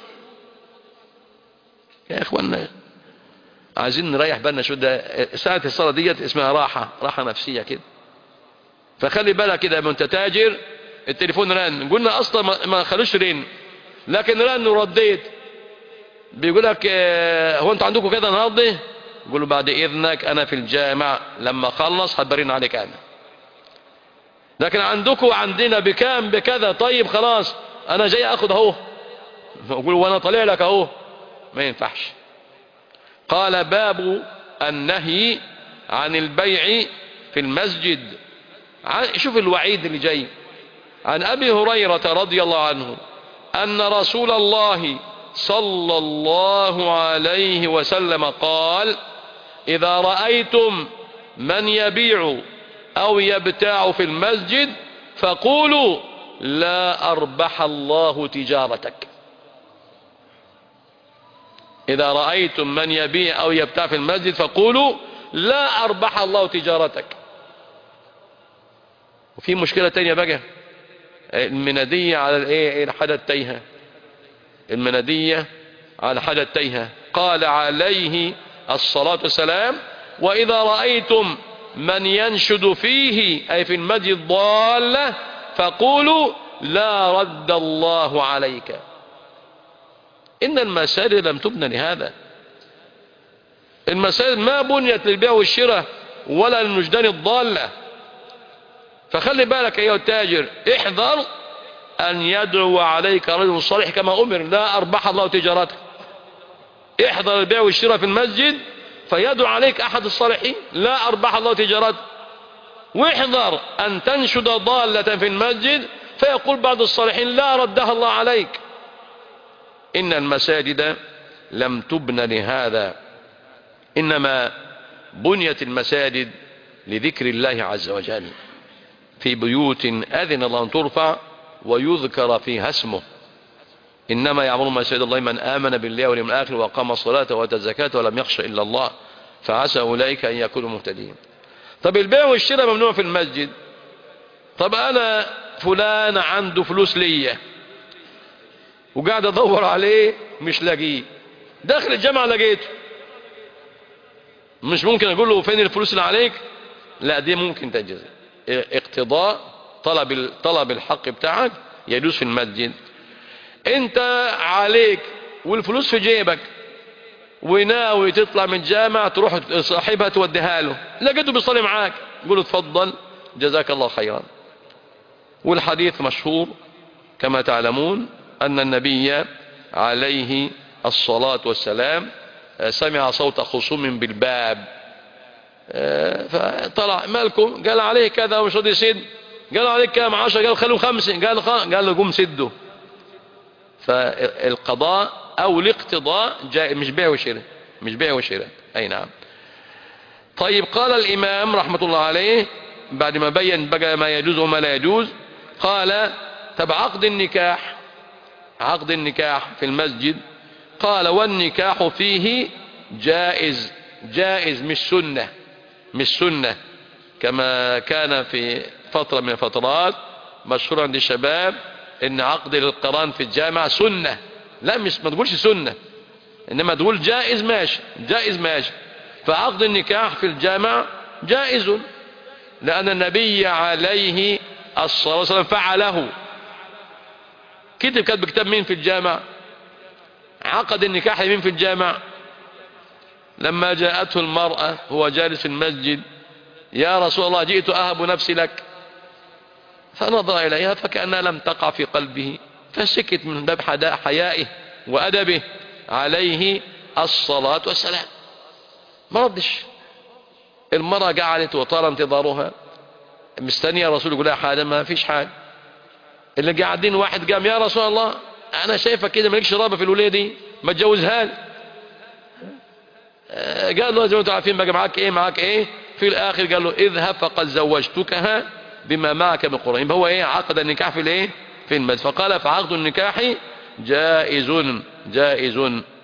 يا اخوانا عايزين نريح بالنا شو ده، ساعة الصلاة ديت اسمها راحة راحة نفسية كده. فخلي بالك كده انت تاجر التليفون رن، قلنا اصلا ما خلوش رن، لكن رن ورديت، بيقول لك اه هو انت عندكم كده النهارده؟ يقول له بعد اذنك انا في الجامع، لما اخلص هتبرين عليك انا. لكن عندكم عندنا بكام بكذا، طيب خلاص انا جاي اخد اهو، يقول وانا طالع لك اهو، ما ينفعش. قال باب النهي عن البيع في المسجد. شوف الوعيد اللي جاي. عن ابي هريرة رضي الله عنه ان رسول الله صلى الله عليه وسلم قال اذا رأيتم من يبيع او يبتاع في المسجد فقولوا لا اربح الله تجارتك. إذا رأيتم من يبيع أو يبتاع في المسجد فقولوا لا أربح الله تجارتك. وفي مشكلة تانية بقى، المنادية على الايه الحدث، المنادية على حدث. قال عليه الصلاة والسلام وإذا رأيتم من ينشد فيه أي في المسجد ضالة فقولوا لا رد الله عليك. إن المساجد لم تبنى لهذا، المساجد ما بنيت للبيع والشراء ولا للنجدان الضالة. فخلي بالك أيها التاجر، احذر أن يدعو عليك رجل صالح كما أمر لا أربح الله تجارتك. احذر البيع والشراء في المسجد فيدعو عليك أحد الصالحين لا أربح الله تجارتك، واحذر أن تنشد ضالة في المسجد فيقول بعض الصالحين لا ردها الله عليك. إن المساجد لم تبنى لهذا، إنما بنيت المساجد لذكر الله عز وجل، في بيوت أذن الله أن ترفع ويذكر فيها اسمه. إنما يعمر مساجد الله من آمن بالله واليوم الآخر وقام الصلاة وآتى الزكاة ولم يخش إلا الله فعسى أولئك أن يكونوا مهتدين. طب البيع والشراء ممنوع في المسجد. طب أنا فلان عنده فلوس ليا وقاعد ادور عليه مش لاقيه، داخل الجامعة لقيته، مش ممكن اقول له فين الفلوس اللي عليك؟ لا، دي ممكن تجوز. اقتضاء طلب طلب الحق بتاعك يجوز في المسجد. انت عليك والفلوس في جيبك وناوي تطلع من الجامعة تروح صاحبها توديها له، لقيته بيصلي معاك، قول له اتفضل جزاك الله خيرا. والحديث مشهور كما تعلمون أن النبي عليه الصلاة والسلام سمع صوت خصوم بالباب، فطلع مالكم؟ قال عليه كذا ومش راضي يسد. قال عليك كام؟ عشرة. قال خلوا خمسة. قال قال له قوم سده. فالقضاء أو الاقتضاء جاء، مش بيع وشراء، مش بيع وشراء. أي نعم. طيب قال الإمام رحمة الله عليه بعد ما بين بقى ما يجوز وما لا يجوز، قال طب عقد النكاح، عقد النكاح في المسجد، قال والنكاح فيه جائز جائز مش سنة، مش سنة كما كان في فترة من الفترات مشهور عند الشباب ان عقد القران في الجامع سنة. لا، مش ما تقولش سنة، انما تقول جائز ماشي، جائز ماشي. فعقد النكاح في الجامع جائز، لأن النبي عليه الصلاة والسلام فعله. كتب كتب كتاب مين في الجامع؟ عقد النكاح مين في الجامع؟ لما جاءته المرأة هو جالس في المسجد: يا رسول الله جئت أهب نفسي لك، فنظر إليها فكأنها لم تقع في قلبه، فسكت من باب حيائه وأدبه عليه الصلاة والسلام، ما ردش. المرأة قعدت وطال انتظارها مستنية الرسول يقول لها حاجة، ما فيش حاجة. اللي قاعدين واحد قام: يا رسول الله أنا شايفك كده مالكش رابة في الولية دي، ما تجوزها لي. قال له: زي ما انتم عارفين بقى معاك ايه معاك ايه. في الآخر قال له: اذهب فقد زوجتكها بما معك من قرآن. هو ايه؟ عقد النكاح في الايه؟ في المسجد. فقال: فعقد النكاح جائز جائز.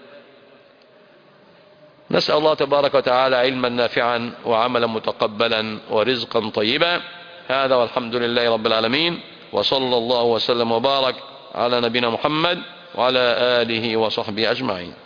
نسأل الله تبارك وتعالى علما نافعا وعملا متقبلا ورزقا طيبا. هذا والحمد لله رب العالمين، وصلى الله وسلم وبارك على نبينا محمد وعلى آله وصحبه أجمعين.